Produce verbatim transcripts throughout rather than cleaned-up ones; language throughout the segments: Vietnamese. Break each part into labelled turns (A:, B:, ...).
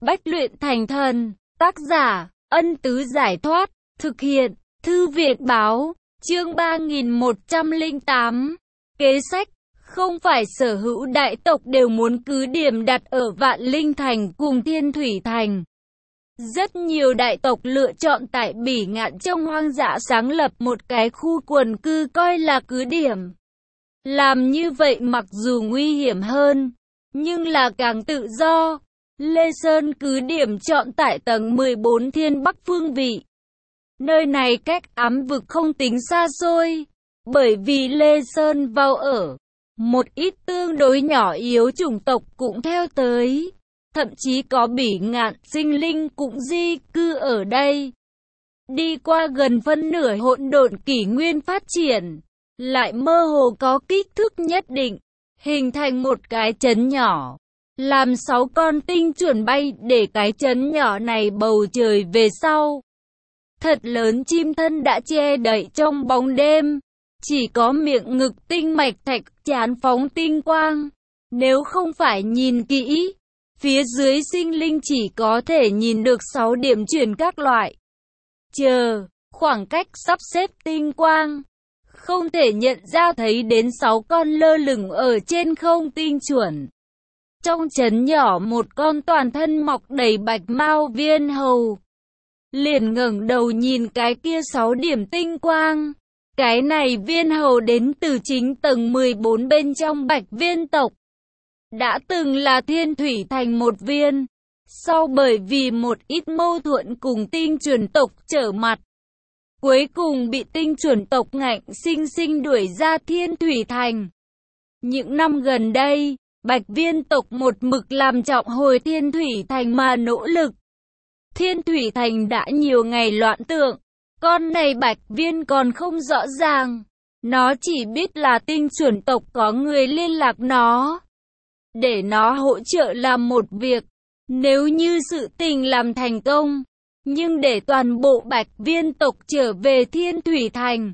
A: Bách luyện thành thần, tác giả, Ân Tứ Giải Thoát, thực hiện, Thư viện Báo, chương ba nghìn một trăm lẻ tám. Kế sách, không phải sở hữu đại tộc đều muốn cứ điểm đặt ở Vạn Linh Thành cùng Thiên Thủy Thành. Rất nhiều đại tộc lựa chọn tại Bỉ Ngạn trong hoang dã sáng lập một cái khu quần cư coi là cứ điểm. Làm như vậy mặc dù nguy hiểm hơn, nhưng là càng tự do. Lê Sơn cứ điểm chọn tại tầng mười bốn Thiên Bắc phương vị. Nơi này cách ám vực không tính xa xôi, bởi vì Lê Sơn vào ở, một ít tương đối nhỏ yếu chủng tộc cũng theo tới. Thậm chí có Bỉ Ngạn sinh linh cũng di cư ở đây. Đi qua gần phân nửa hỗn độn kỷ nguyên phát triển, lại mơ hồ có kích thước nhất định, hình thành một cái trấn nhỏ. Làm sáu con tinh chuẩn bay để cái trấn nhỏ này bầu trời về sau. Thật lớn chim thân đã che đậy trong bóng đêm, chỉ có miệng ngực tinh mạch thạch chán phóng tinh quang. Nếu không phải nhìn kỹ, phía dưới sinh linh chỉ có thể nhìn được sáu điểm chuyển các loại. Chờ, khoảng cách sắp xếp tinh quang, không thể nhận ra thấy đến sáu con lơ lửng ở trên không tinh chuẩn. Trong trấn nhỏ một con toàn thân mọc đầy bạch mao viên hầu liền ngẩng đầu nhìn cái kia sáu điểm tinh quang. Cái này viên hầu đến từ chính tầng mười bốn bên trong Bạch Viên tộc. Đã từng là Thiên Thủy Thành một viên, sau bởi vì một ít mâu thuẫn cùng tinh chuẩn tộc trở mặt, cuối cùng bị tinh chuẩn tộc ngạnh sinh sinh đuổi ra Thiên Thủy Thành. Những năm gần đây, Bạch Viên tộc một mực làm trọng hồi Thiên Thủy Thành mà nỗ lực. Thiên Thủy Thành đã nhiều ngày loạn tượng, con này Bạch Viên còn không rõ ràng. Nó chỉ biết là tinh chuẩn tộc có người liên lạc nó, để nó hỗ trợ làm một việc. Nếu như sự tình làm thành công, nhưng để toàn bộ Bạch Viên tộc trở về Thiên Thủy Thành.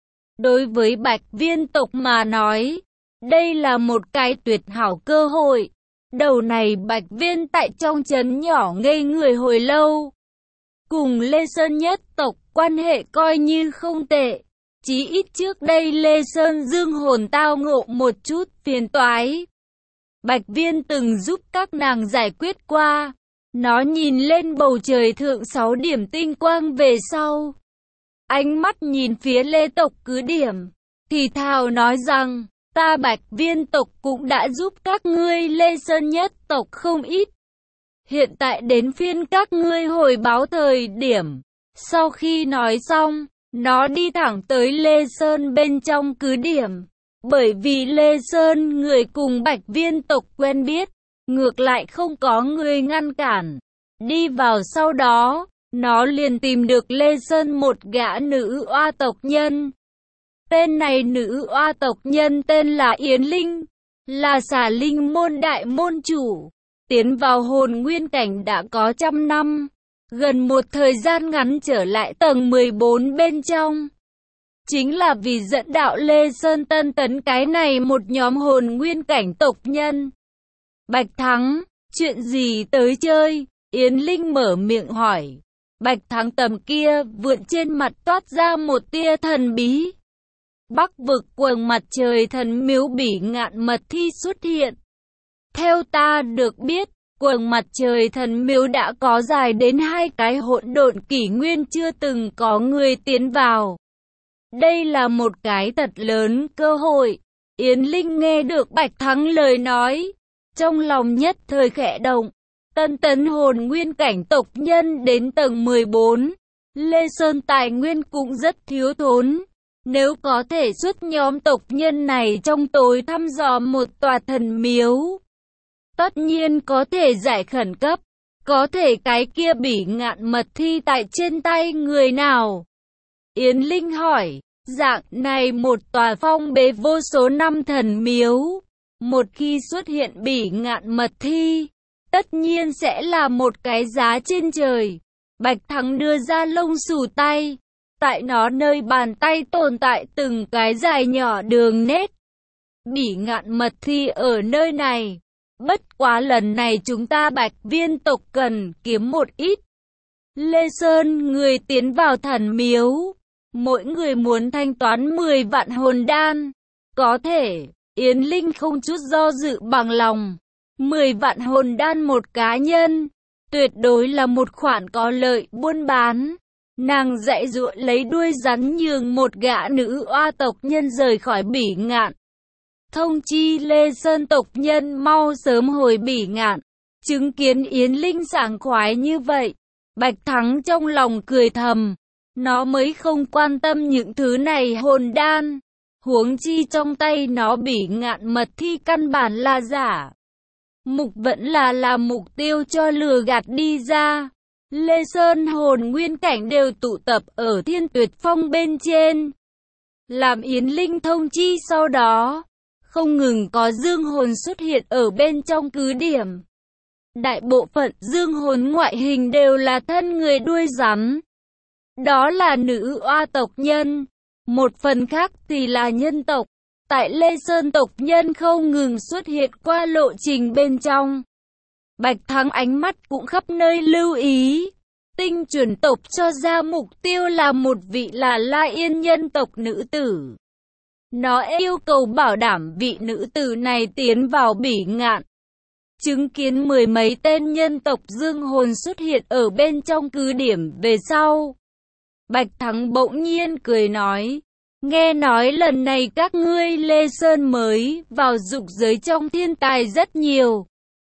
A: Đối với Bạch Viên tộc mà nói, đây là một cái tuyệt hảo cơ hội. Đầu này Bạch Viên tại trong trấn nhỏ ngây người hồi lâu. Cùng Lê Sơn nhất tộc quan hệ coi như không tệ. Chí ít trước đây Lê Sơn dương hồn tao ngộ một chút phiền toái. Bạch Viên từng giúp các nàng giải quyết qua. Nó nhìn lên bầu trời thượng sáu điểm tinh quang về sau. Ánh mắt nhìn phía Lê tộc cứ điểm, thì thào nói rằng, ta Bạch Viên tộc cũng đã giúp các ngươi Lê Sơn nhất tộc không ít. Hiện tại đến phiên các ngươi hồi báo thời điểm. Sau khi nói xong, nó đi thẳng tới Lê Sơn bên trong cứ điểm. Bởi vì Lê Sơn người cùng Bạch Viên tộc quen biết, ngược lại không có người ngăn cản. Đi vào sau đó, nó liền tìm được Lê Sơn một gã nữ oa tộc nhân. Tên này nữ oa tộc nhân tên là Yến Linh, là Xà Linh môn đại môn chủ. Tiến vào hồn nguyên cảnh đã có trăm năm, gần một thời gian ngắn trở lại tầng mười bốn bên trong. Chính là vì dẫn đạo Lê Sơn tân tấn cái này một nhóm hồn nguyên cảnh tộc nhân. Bạch Thắng, chuyện gì tới chơi? Yến Linh mở miệng hỏi. Bạch Thắng tầm kia vượn trên mặt toát ra một tia thần bí. Bắc vực quầng mặt trời thần miếu Bỉ Ngạn mật thi xuất hiện. Theo ta được biết, quầng mặt trời thần miếu đã có dài đến hai cái hỗn độn kỷ nguyên chưa từng có người tiến vào. Đây là một cái thật lớn cơ hội. Yến Linh nghe được Bạch Thắng lời nói, trong lòng nhất thời khẽ động. Tân tấn hồn nguyên cảnh tộc nhân đến tầng mười bốn, Lê Sơn tài nguyên cũng rất thiếu thốn. Nếu có thể xuất nhóm tộc nhân này trong tối thăm dò một tòa thần miếu, tất nhiên có thể giải khẩn cấp. Có thể cái kia Bỉ Ngạn mật thi tại trên tay người nào? Yến Linh hỏi. Dạng này một tòa phong bế vô số năm thần miếu, một khi xuất hiện Bỉ Ngạn mật thi, tất nhiên sẽ là một cái giá trên trời. Bạch Thắng đưa ra lông xù tay, tại nó nơi bàn tay tồn tại từng cái dài nhỏ đường nét. Bỉ Ngạn mật thi ở nơi này, Bất quá lần này chúng ta Bạch Viên tộc cần kiếm một ít. Lê Sơn người tiến vào thần miếu, mỗi người muốn thanh toán mười vạn hồn đan. Có thể, Yến Linh không chút do dự bằng lòng. mười vạn hồn đan một cá nhân, tuyệt đối là một khoản có lợi buôn bán. Nàng dạy dụa lấy đuôi rắn nhường một gã nữ oa tộc nhân rời khỏi Bỉ Ngạn. Thông chi Lê Sơn tộc nhân mau sớm hồi Bỉ Ngạn. Chứng kiến Yến Linh sảng khoái như vậy, Bạch Thắng trong lòng cười thầm. Nó mới không quan tâm những thứ này hồn đan. Huống chi trong tay nó Bỉ Ngạn mật thi căn bản là giả. Mục vẫn là là mục tiêu cho lừa gạt đi ra. Lê Sơn hồn nguyên cảnh đều tụ tập ở Thiên Tuyệt Phong bên trên. Làm Yến Linh thông chi sau đó, không ngừng có dương hồn xuất hiện ở bên trong cứ điểm. Đại bộ phận dương hồn ngoại hình đều là thân người đuôi rắn. Đó là nữ oa tộc nhân. Một phần khác thì là nhân tộc. Tại Lê Sơn tộc nhân không ngừng xuất hiện qua lộ trình bên trong. Bạch Thắng ánh mắt cũng khắp nơi lưu ý. Tinh chuẩn tộc cho ra mục tiêu là một vị là La Yên nhân tộc nữ tử. Nó yêu cầu bảo đảm vị nữ tử này tiến vào Bỉ Ngạn. Chứng kiến mười mấy tên nhân tộc dương hồn xuất hiện ở bên trong cứ điểm về sau. Bạch Thắng bỗng nhiên cười nói. Nghe nói lần này các ngươi Lê Sơn mới vào dục giới trong thiên tài rất nhiều.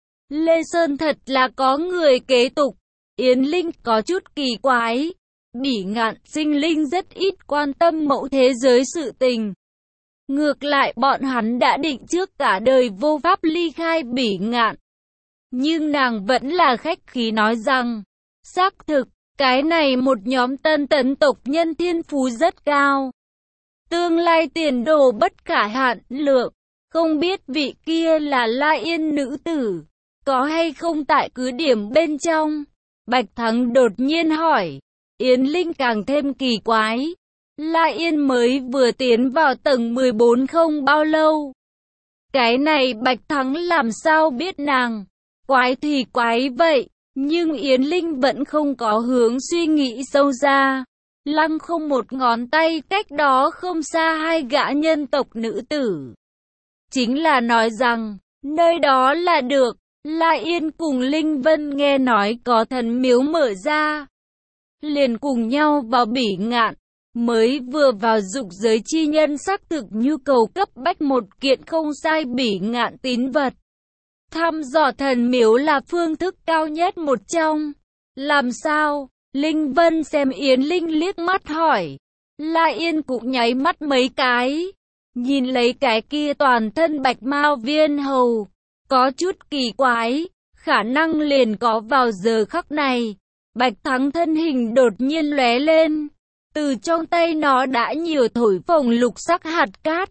A: Lê Sơn thật là có người kế tục. Yến Linh có chút kỳ quái. Bỉ Ngạn sinh linh rất ít quan tâm mẫu thế giới sự tình. Ngược lại bọn hắn đã định trước cả đời vô pháp ly khai Bỉ Ngạn. Nhưng nàng vẫn là khách khí nói rằng, xác thực, cái này một nhóm tân tấn tộc nhân thiên phú rất cao. Tương lai tiền đồ bất khả hạn lượng, không biết vị kia là La Yên nữ tử, có hay không tại cứ điểm bên trong? Bạch Thắng đột nhiên hỏi, Yến Linh càng thêm kỳ quái. La Yên mới vừa tiến vào tầng mười bốn không bao lâu. Cái này Bạch Thắng làm sao biết nàng? Quái thì quái vậy, nhưng Yến Linh vẫn không có hướng suy nghĩ sâu ra. Lăng không một ngón tay cách đó không xa hai gã nhân tộc nữ tử. Chính là nói rằng, nơi đó là được. La Yên cùng Linh Vân nghe nói có thần miếu mở ra, liền cùng nhau vào Bỉ Ngạn. Mới vừa vào dục giới chi nhân xác thực nhu cầu cấp bách một kiện không sai Bỉ Ngạn tín vật. Thăm dò thần miếu là phương thức cao nhất một trong. Làm sao? Linh Vân xem Yến Linh liếc mắt hỏi. La Yên cũng nháy mắt mấy cái. Nhìn lấy cái kia toàn thân bạch mao viên hầu. Có chút kỳ quái. Khả năng liền có vào giờ khắc này. Bạch Thắng thân hình đột nhiên lóe lên. Từ trong tay nó đã nhiều thổi phồng lục sắc hạt cát.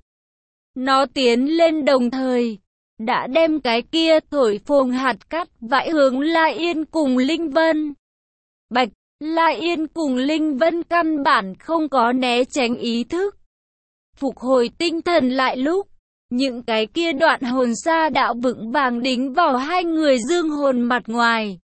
A: Nó tiến lên đồng thời. Đã đem cái kia thổi phồng hạt cát vãi hướng La Yên cùng Linh Vân. Bạch, La Yên cùng Linh Vân căn bản không có né tránh ý thức. Phục hồi tinh thần lại lúc, những cái kia đoạn hồn sa đạo vững vàng đính vào hai người dương hồn mặt ngoài.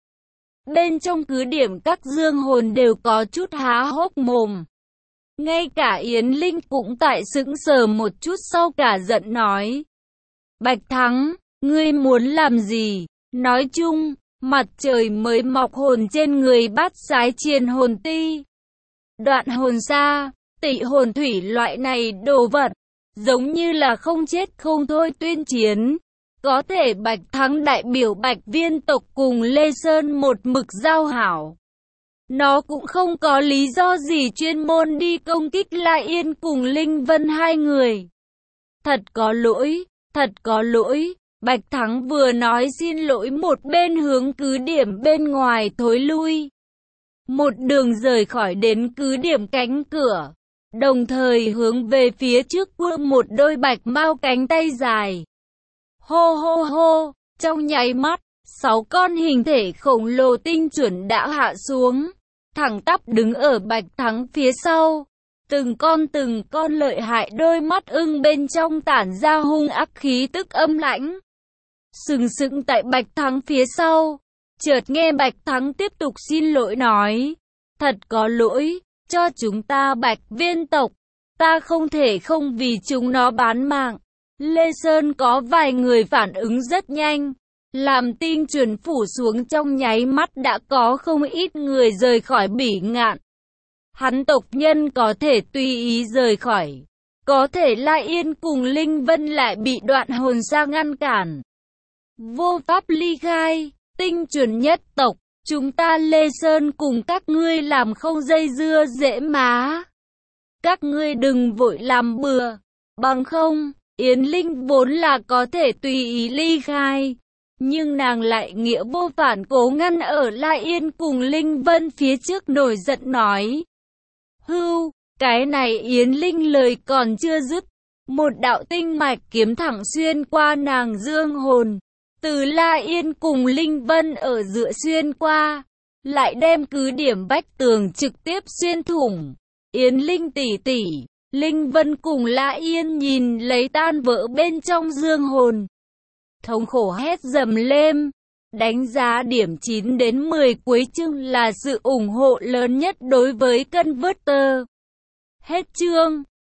A: Bên trong cứ điểm các dương hồn đều có chút há hốc mồm. Ngay cả Yến Linh cũng tại sững sờ một chút sau cả giận nói. Bạch Thắng, ngươi muốn làm gì? Nói chung, mặt trời mới mọc hồn trên người bát sái triền hồn ti. Đoạn hồn sa, tị hồn thủy loại này đồ vật, giống như là không chết không thôi tuyên chiến. Có thể Bạch Thắng đại biểu Bạch Viên tộc cùng Lê Sơn một mực giao hảo. Nó cũng không có lý do gì chuyên môn đi công kích La Yên cùng Linh Vân hai người. Thật có lỗi, thật có lỗi. Bạch Thắng vừa nói xin lỗi một bên hướng cứ điểm bên ngoài thối lui. Một đường rời khỏi đến cứ điểm cánh cửa. Đồng thời hướng về phía trước vươn một đôi bạch mao cánh tay dài. Hô hô hô, trong nháy mắt, sáu con hình thể khổng lồ tinh chuẩn đã hạ xuống. Thẳng tắp đứng ở Bạch Thắng phía sau. Từng con từng con lợi hại đôi mắt ưng bên trong tản ra hung ác khí tức âm lãnh. sừng sững tại Bạch Thắng phía sau. Chợt nghe Bạch Thắng tiếp tục xin lỗi nói, thật có lỗi, cho chúng ta Bạch viên tộc, ta không thể không vì chúng nó bán mạng. Lê Sơn có vài người phản ứng rất nhanh, làm tin truyền phủ xuống trong nháy mắt đã có không ít người rời khỏi Bỉ Ngạn. Hắn tộc nhân có thể tùy ý rời khỏi, có thể La Yên cùng Linh Vân lại bị đoạn hồn ra ngăn cản. Vô pháp ly khai, tinh chuẩn nhất tộc, chúng ta Lê Sơn cùng các ngươi làm không dây dưa dễ má. Các ngươi đừng vội làm bừa, bằng không, Yến Linh vốn là có thể tùy ý ly khai, nhưng nàng lại nghĩa vô phản cố ngăn ở La Yên cùng Linh Vân phía trước nổi giận nói. Hưu, cái này Yến Linh lời còn chưa dứt, một đạo tinh mạch kiếm thẳng xuyên qua nàng dương hồn, từ La Yên cùng Linh Vân ở giữa xuyên qua, lại đem cứ điểm vách tường trực tiếp xuyên thủng. Yến Linh tỷ tỷ, Linh Vân cùng La Yên nhìn lấy tan vỡ bên trong dương hồn, thống khổ hét dầm lên. Đánh giá điểm chín đến mười cuối chương là sự ủng hộ lớn nhất đối với Converter. Hết chương.